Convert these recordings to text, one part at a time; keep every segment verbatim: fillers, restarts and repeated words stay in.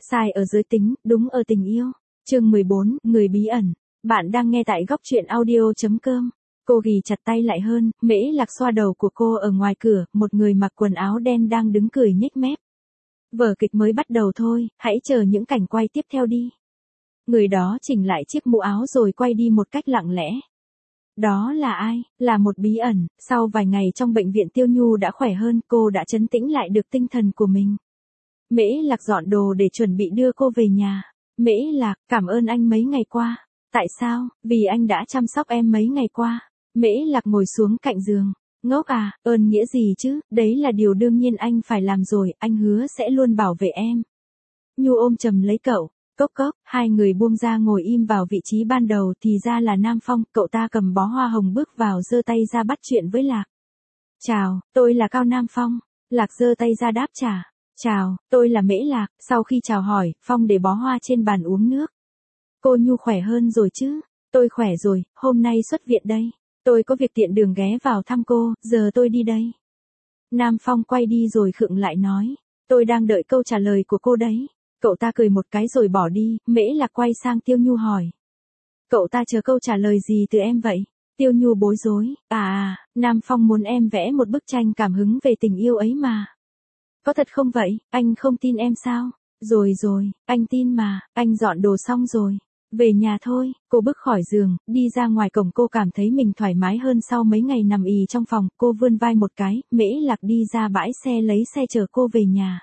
Sai ở giới tính, đúng ở tình yêu. Chương mười bốn, người bí ẩn. Bạn đang nghe tại góc truyện audio chấm com. Cô ghì chặt tay lại hơn, Mễ Lạc xoa đầu của cô ở ngoài cửa, một người mặc quần áo đen đang đứng cười nhếch mép. Vở kịch mới bắt đầu thôi, hãy chờ những cảnh quay tiếp theo đi. Người đó chỉnh lại chiếc mũ áo rồi quay đi một cách lặng lẽ. Đó là ai? Là một bí ẩn. Sau vài ngày trong bệnh viện Tiêu Nhu đã khỏe hơn, cô đã trấn tĩnh lại được tinh thần của mình. Mễ Lạc dọn đồ để chuẩn bị đưa cô về nhà. Mễ Lạc, cảm ơn anh mấy ngày qua. Tại sao? Vì anh đã chăm sóc em mấy ngày qua. Mễ Lạc ngồi xuống cạnh giường. Ngốc à, ơn nghĩa gì chứ, đấy là điều đương nhiên anh phải làm rồi, anh hứa sẽ luôn bảo vệ em. Nhu ôm chầm lấy cậu. Cốc cốc, hai người buông ra ngồi im vào vị trí ban đầu thì ra là Nam Phong, cậu ta cầm bó hoa hồng bước vào giơ tay ra bắt chuyện với Lạc. Chào, tôi là Cao Nam Phong. Lạc giơ tay ra đáp trả. Chào, tôi là Mễ Lạc. Sau khi chào hỏi, Phong để bó hoa trên bàn uống nước. Cô Nhu khỏe hơn rồi chứ? Tôi khỏe rồi, hôm nay xuất viện đây. Tôi có việc tiện đường ghé vào thăm cô, giờ tôi đi đây. Nam Phong quay đi rồi khựng lại nói. Tôi đang đợi câu trả lời của cô đấy. Cậu ta cười một cái rồi bỏ đi, Mễ Lạc quay sang Tiêu Nhu hỏi. Cậu ta chờ câu trả lời gì từ em vậy? Tiêu Nhu bối rối. À à, Nam Phong muốn em vẽ một bức tranh cảm hứng về tình yêu ấy mà. Có thật không vậy, anh không tin em sao? Rồi rồi, anh tin mà, anh dọn đồ xong rồi. Về nhà thôi, cô bước khỏi giường, đi ra ngoài cổng cô cảm thấy mình thoải mái hơn sau mấy ngày nằm ì trong phòng, cô vươn vai một cái, Mễ Lạc đi ra bãi xe lấy xe chở cô về nhà.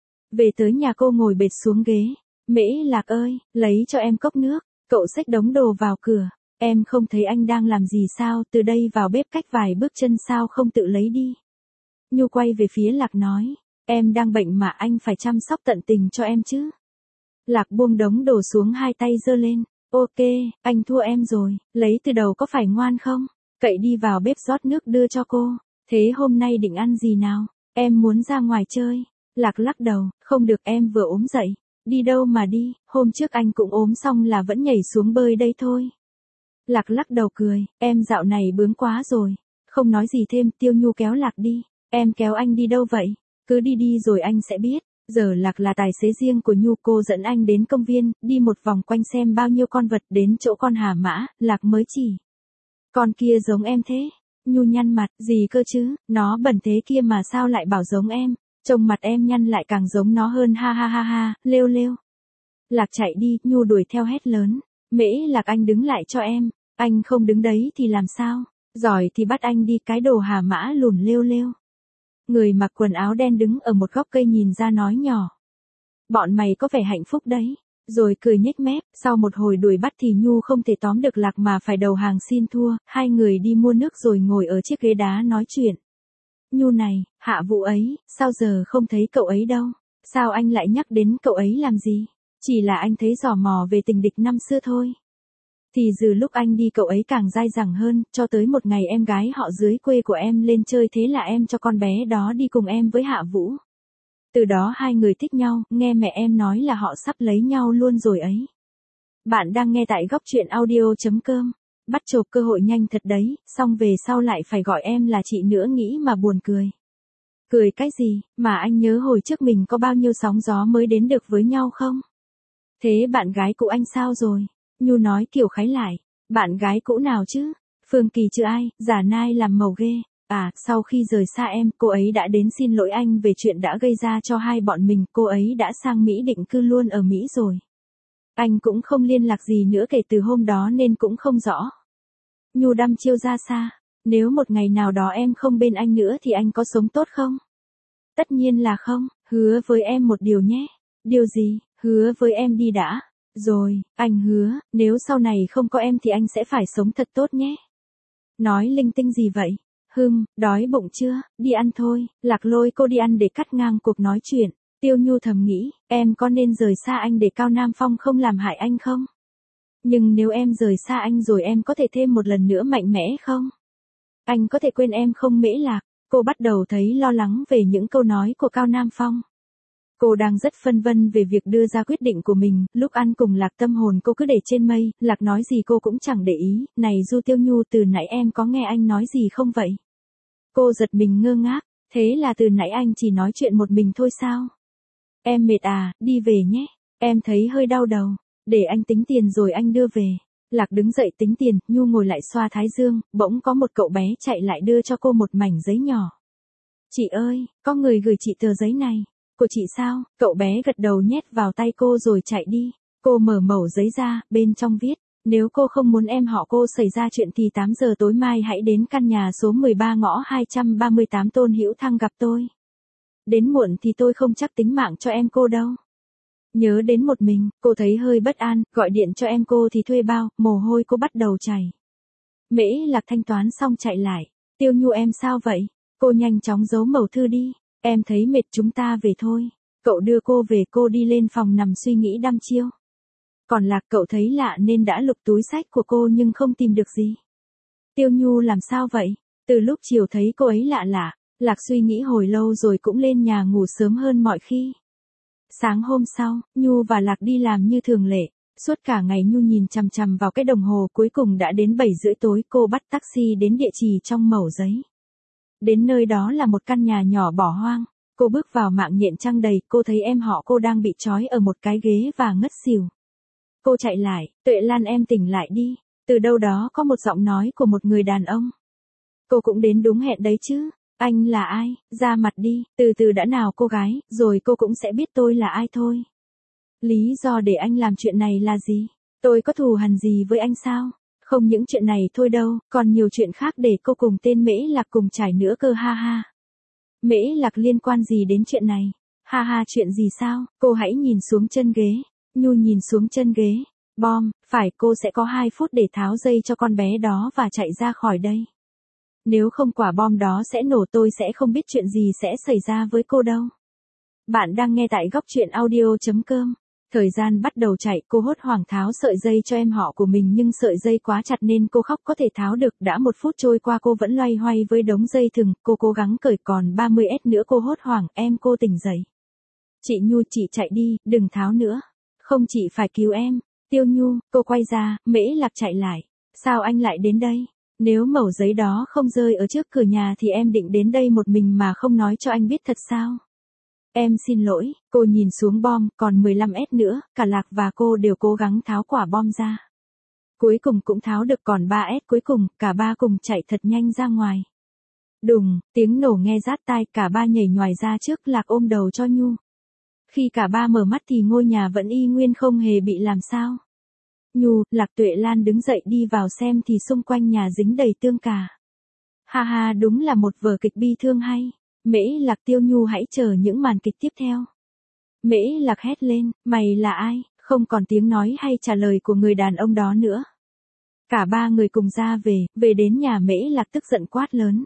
Về tới nhà cô ngồi bệt xuống ghế. Mễ Lạc ơi, lấy cho em cốc nước. Cậu xách đống đồ vào cửa. Em không thấy anh đang làm gì sao, từ đây vào bếp cách vài bước chân sao không tự lấy đi. Nhu quay về phía Lạc nói. Em đang bệnh mà anh phải chăm sóc tận tình cho em chứ. Lạc buông đống đồ xuống hai tay giơ lên. Ok, anh thua em rồi, lấy từ đầu có phải ngoan không? Cậy đi vào bếp rót nước đưa cho cô. Thế hôm nay định ăn gì nào? Em muốn ra ngoài chơi. Lạc lắc đầu, không được em vừa ốm dậy. Đi đâu mà đi, hôm trước anh cũng ốm xong là vẫn nhảy xuống bơi đây thôi. Lạc lắc đầu cười, em dạo này bướng quá rồi. Không nói gì thêm, Tiêu Nhu kéo Lạc đi. Em kéo anh đi đâu vậy? Cứ đi đi rồi anh sẽ biết. Giờ Lạc là tài xế riêng của Nhu, cô dẫn anh đến công viên, đi một vòng quanh xem bao nhiêu con vật, đến chỗ con hà mã, Lạc mới chỉ. Con kia giống em thế. Nhu nhăn mặt, gì cơ chứ, nó bẩn thế kia mà sao lại bảo giống em. Trông mặt em nhăn lại càng giống nó hơn, ha ha ha ha, lêu lêu. Lạc chạy đi, Nhu đuổi theo hét lớn. Mễ Lạc, anh đứng lại cho em. Anh không đứng đấy thì làm sao? Giỏi thì bắt anh đi, cái đồ hà mã lùn lêu lêu. Người mặc quần áo đen đứng ở một góc cây nhìn ra nói nhỏ. Bọn mày có vẻ hạnh phúc đấy. Rồi cười nhếch mép, sau một hồi đuổi bắt thì Nhu không thể tóm được Lạc mà phải đầu hàng xin thua. Hai người đi mua nước rồi ngồi ở chiếc ghế đá nói chuyện. Nhu này, Hạ Vũ ấy, sao giờ không thấy cậu ấy đâu? Sao anh lại nhắc đến cậu ấy làm gì? Chỉ là anh thấy giò mò về tình địch năm xưa thôi. Thì từ lúc anh đi cậu ấy càng dai dẳng hơn, cho tới một ngày em gái họ dưới quê của em lên chơi, thế là em cho con bé đó đi cùng em với Hạ Vũ. Từ đó hai người thích nhau, nghe mẹ em nói là họ sắp lấy nhau luôn rồi ấy. Bạn đang nghe tại góc truyện audio chấm com. Bắt chộp cơ hội nhanh thật đấy, xong về sau lại phải gọi em là chị nữa, nghĩ mà buồn cười. Cười cái gì, mà anh nhớ hồi trước mình có bao nhiêu sóng gió mới đến được với nhau không? Thế bạn gái cũ anh sao rồi? Nhu nói kiểu khái lại. Bạn gái cũ nào chứ? Phương Kỳ chứ ai, giả nai làm màu ghê. À, sau khi rời xa em, cô ấy đã đến xin lỗi anh về chuyện đã gây ra cho hai bọn mình, cô ấy đã sang Mỹ định cư luôn ở Mỹ rồi. Anh cũng không liên lạc gì nữa kể từ hôm đó nên cũng không rõ. Nhu đăm chiêu ra xa. Nếu một ngày nào đó em không bên anh nữa thì anh có sống tốt không? Tất nhiên là không, hứa với em một điều nhé. Điều gì? Hứa với em đi đã. Rồi, anh hứa, nếu sau này không có em thì anh sẽ phải sống thật tốt nhé. Nói linh tinh gì vậy? Hừm, đói bụng chưa? Đi ăn thôi. Lạc lôi cô đi ăn để cắt ngang cuộc nói chuyện. Tiêu Nhu thầm nghĩ, em có nên rời xa anh để Cao Nam Phong không làm hại anh không? Nhưng nếu em rời xa anh rồi em có thể thêm một lần nữa mạnh mẽ không? Anh có thể quên em không Mễ Lạc? Cô bắt đầu thấy lo lắng về những câu nói của Cao Nam Phong. Cô đang rất phân vân về việc đưa ra quyết định của mình, lúc ăn cùng Lạc tâm hồn cô cứ để trên mây, Lạc nói gì cô cũng chẳng để ý, này Du Tiêu Nhu, từ nãy em có nghe anh nói gì không vậy? Cô giật mình ngơ ngác, thế là từ nãy anh chỉ nói chuyện một mình thôi sao? Em mệt à, đi về nhé. Em thấy hơi đau đầu. Để anh tính tiền rồi anh đưa về. Lạc đứng dậy tính tiền, Nhu ngồi lại xoa thái dương, bỗng có một cậu bé chạy lại đưa cho cô một mảnh giấy nhỏ. Chị ơi, có người gửi chị tờ giấy này. Của chị sao? Cậu bé gật đầu nhét vào tay cô rồi chạy đi. Cô mở mẩu giấy ra, bên trong viết. Nếu cô không muốn em họ cô xảy ra chuyện thì tám giờ tối mai hãy đến căn nhà số mười ba ngõ hai trăm ba mươi tám Tôn Hữu Thăng gặp tôi. Đến muộn thì tôi không chắc tính mạng cho em cô đâu. Nhớ đến một mình, cô thấy hơi bất an, gọi điện cho em cô thì thuê bao, mồ hôi cô bắt đầu chảy. Mễ Lạc thanh toán xong chạy lại. Tiêu Nhu em sao vậy? Cô nhanh chóng giấu mẩu thư đi. Em thấy mệt chúng ta về thôi. Cậu đưa cô về, cô đi lên phòng nằm suy nghĩ đăm chiêu. Còn Lạc cậu thấy lạ nên đã lục túi sách của cô nhưng không tìm được gì. Tiêu Nhu làm sao vậy? Từ lúc chiều thấy cô ấy lạ lạ, Lạc suy nghĩ hồi lâu rồi cũng lên nhà ngủ sớm hơn mọi khi. Sáng hôm sau, Nhu và Lạc đi làm như thường lệ. Suốt cả ngày Nhu nhìn chằm chằm vào cái đồng hồ, cuối cùng đã đến bảy rưỡi tối, cô bắt taxi đến địa chỉ trong mẩu giấy. Đến nơi đó là một căn nhà nhỏ bỏ hoang. Cô bước vào, mạng nhện trăng đầy, cô thấy em họ cô đang bị trói ở một cái ghế và ngất xỉu. Cô chạy lại, Tuệ Lan em tỉnh lại đi. Từ đâu đó có một giọng nói của một người đàn ông. Cô cũng đến đúng hẹn đấy chứ. Anh là ai? Ra mặt đi, từ từ đã nào cô gái, rồi cô cũng sẽ biết tôi là ai thôi. Lý do để anh làm chuyện này là gì? Tôi có thù hằn gì với anh sao? Không những chuyện này thôi đâu, còn nhiều chuyện khác để cô cùng tên Mễ Lạc cùng trải nữa cơ ha ha. Mễ Lạc liên quan gì đến chuyện này? Ha ha, chuyện gì sao? Cô hãy nhìn xuống chân ghế. Nhu nhìn xuống chân ghế. Bom, phải, cô sẽ có hai phút để tháo dây cho con bé đó và chạy ra khỏi đây. Nếu không quả bom đó sẽ nổ, tôi sẽ không biết chuyện gì sẽ xảy ra với cô đâu. Bạn đang nghe tại góc truyện audio chấm com. Thời gian bắt đầu chạy, cô hốt hoảng tháo sợi dây cho em họ của mình nhưng sợi dây quá chặt nên cô khóc có thể tháo được. Đã một phút trôi qua cô vẫn loay hoay với đống dây thừng, cô cố gắng cởi, còn ba mươi mét nữa. Cô hốt hoảng, em cô tỉnh dậy. Chị Nhu, chị chạy đi, đừng tháo nữa. Không, chị phải cứu em. Tiêu Nhu, cô quay ra, Mễ Lạc chạy lại. Sao anh lại đến đây? Nếu mẩu giấy đó không rơi ở trước cửa nhà thì em định đến đây một mình mà không nói cho anh biết thật sao? Em xin lỗi, cô nhìn xuống bom, còn mười lăm mét nữa, cả Lạc và cô đều cố gắng tháo quả bom ra. Cuối cùng cũng tháo được, còn ba mét cuối cùng, cả ba cùng chạy thật nhanh ra ngoài. Đùng, tiếng nổ nghe rát tai, cả ba nhảy nhoài ra trước. Lạc ôm đầu cho Nhu. Khi cả ba mở mắt thì ngôi nhà vẫn y nguyên, không hề bị làm sao. Nhu, Lạc, Tuệ Lan đứng dậy đi vào xem thì xung quanh nhà dính đầy tương cà. Ha ha, đúng là một vở kịch bi thương hay. Mễ Lạc, Tiêu Nhu hãy chờ những màn kịch tiếp theo. Mễ Lạc hét lên, mày là ai? Không còn tiếng nói hay trả lời của người đàn ông đó nữa. Cả ba người cùng ra về, về đến nhà Mễ Lạc tức giận quát lớn.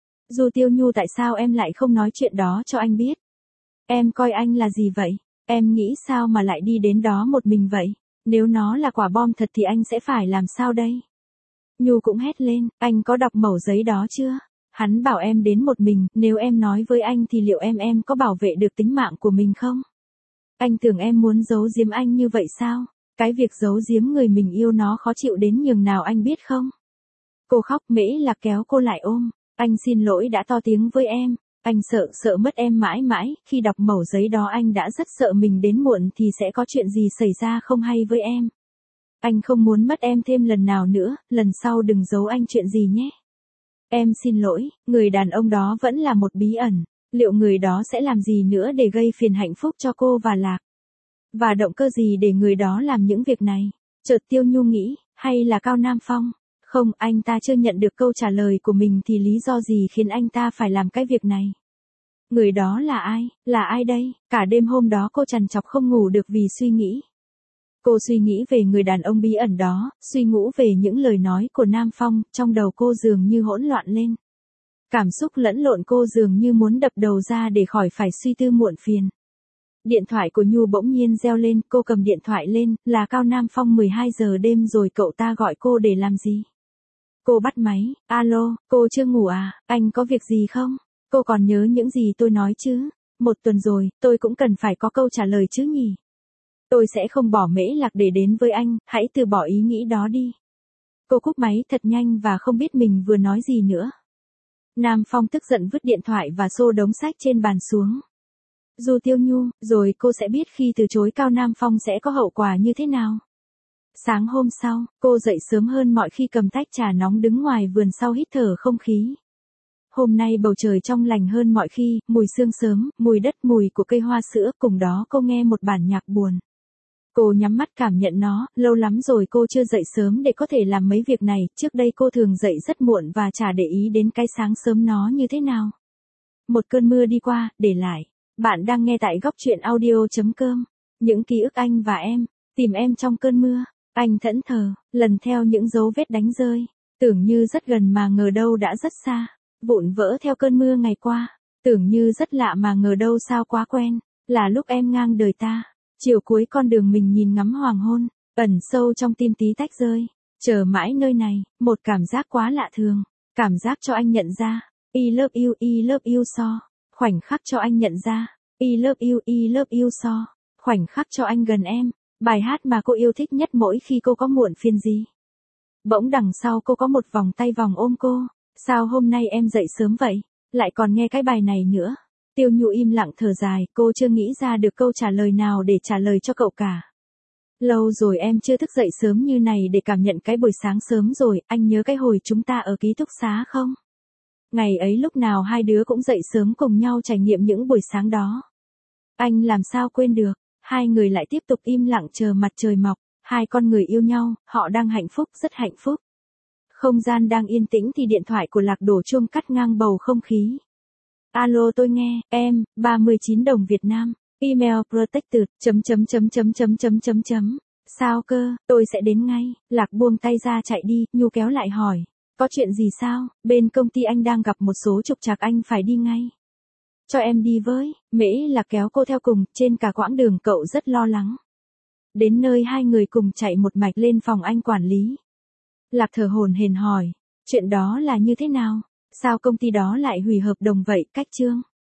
Du Tiêu Nhu, tại sao em lại không nói chuyện đó cho anh biết? Em coi anh là gì vậy? Em nghĩ sao mà lại đi đến đó một mình vậy? Nếu nó là quả bom thật thì anh sẽ phải làm sao đây? Nhu cũng hét lên, anh có đọc mẩu giấy đó chưa? Hắn bảo em đến một mình, nếu em nói với anh thì liệu em em có bảo vệ được tính mạng của mình không? Anh tưởng em muốn giấu giếm anh như vậy sao? Cái việc giấu giếm người mình yêu nó khó chịu đến nhường nào anh biết không? Cô khóc. Mễ Lạc kéo cô lại ôm. Anh xin lỗi đã to tiếng với em. Anh sợ, sợ mất em mãi mãi. Khi đọc mẩu giấy đó anh đã rất sợ mình đến muộn thì sẽ có chuyện gì xảy ra không hay với em. Anh không muốn mất em thêm lần nào nữa, lần sau đừng giấu anh chuyện gì nhé. Em xin lỗi, người đàn ông đó vẫn là một bí ẩn. Liệu người đó sẽ làm gì nữa để gây phiền hạnh phúc cho cô và Lạc? Và động cơ gì để người đó làm những việc này? Chợt Tiêu Nhu nghĩ, hay là Cao Nam Phong? Không, anh ta chưa nhận được câu trả lời của mình thì lý do gì khiến anh ta phải làm cái việc này? Người đó là ai? Là ai đây? Cả đêm hôm đó cô trằn trọc không ngủ được vì suy nghĩ. Cô suy nghĩ về người đàn ông bí ẩn đó, suy ngẫm về những lời nói của Nam Phong, trong đầu cô dường như hỗn loạn lên. Cảm xúc lẫn lộn, cô dường như muốn đập đầu ra để khỏi phải suy tư muộn phiền. Điện thoại của Nhu bỗng nhiên reo lên, cô cầm điện thoại lên, là Cao Nam Phong. Mười hai giờ đêm rồi, cậu ta gọi cô để làm gì? Cô bắt máy, alo, cô chưa ngủ à, anh có việc gì không? Cô còn nhớ những gì tôi nói chứ? Một tuần rồi, tôi cũng cần phải có câu trả lời chứ nhỉ? Tôi sẽ không bỏ Mễ Lạc để đến với anh, hãy từ bỏ ý nghĩ đó đi. Cô cúp máy thật nhanh và không biết mình vừa nói gì nữa. Nam Phong tức giận vứt điện thoại và xô đống sách trên bàn xuống. Du Tiêu Nhu, rồi cô sẽ biết khi từ chối Cao Nam Phong sẽ có hậu quả như thế nào. Sáng hôm sau, cô dậy sớm hơn mọi khi cầm tách trà nóng đứng ngoài vườn sau hít thở không khí. Hôm nay bầu trời trong lành hơn mọi khi, mùi sương sớm, mùi đất, mùi của cây hoa sữa, cùng đó cô nghe một bản nhạc buồn. Cô nhắm mắt cảm nhận nó, lâu lắm rồi cô chưa dậy sớm để có thể làm mấy việc này, trước đây cô thường dậy rất muộn và chả để ý đến cái sáng sớm nó như thế nào. Một cơn mưa đi qua, để lại. Bạn đang nghe tại góc truyện audio.com. Những ký ức anh và em, tìm em trong cơn mưa. Anh thẫn thờ, lần theo những dấu vết đánh rơi. Tưởng như rất gần mà ngờ đâu đã rất xa. Vụn vỡ theo cơn mưa ngày qua. Tưởng như rất lạ mà ngờ đâu sao quá quen. Là lúc em ngang đời ta. Chiều cuối con đường mình nhìn ngắm hoàng hôn. Ẩn sâu trong tim tí tách rơi. Chờ mãi nơi này, một cảm giác quá lạ thường. Cảm giác cho anh nhận ra. I love you, I love you so. Khoảnh khắc cho anh nhận ra. I love you, I love you so. Khoảnh khắc cho anh gần em. Bài hát mà cô yêu thích nhất mỗi khi cô có muộn phiền gì. Bỗng đằng sau cô có một vòng tay vòng ôm cô. Sao hôm nay em dậy sớm vậy? Lại còn nghe cái bài này nữa. Tiêu Nhu im lặng thở dài, cô chưa nghĩ ra được câu trả lời nào để trả lời cho cậu cả. Lâu rồi em chưa thức dậy sớm như này để cảm nhận cái buổi sáng sớm rồi, anh nhớ cái hồi chúng ta ở ký túc xá không? Ngày ấy lúc nào hai đứa cũng dậy sớm cùng nhau trải nghiệm những buổi sáng đó. Anh làm sao quên được, hai người lại tiếp tục im lặng chờ mặt trời mọc, hai con người yêu nhau, họ đang hạnh phúc, rất hạnh phúc. Không gian đang yên tĩnh thì điện thoại của Lạc đổ chuông cắt ngang bầu không khí. Alo tôi nghe, em, ba mươi chín đồng Việt Nam, email protected, chấm chấm chấm chấm chấm chấm chấm chấm. Sao cơ, tôi sẽ đến ngay. Lạc buông tay ra chạy đi, Nhu kéo lại hỏi. Có chuyện gì sao, bên công ty anh đang gặp một số trục trặc anh phải đi ngay. Cho em đi với, Mễ Lạc kéo cô theo cùng, trên cả quãng đường cậu rất lo lắng. Đến nơi hai người cùng chạy một mạch lên phòng anh quản lý. Lạc thở hổn hển hỏi, chuyện đó là như thế nào? Sao công ty đó lại hủy hợp đồng vậy, Cách Trương?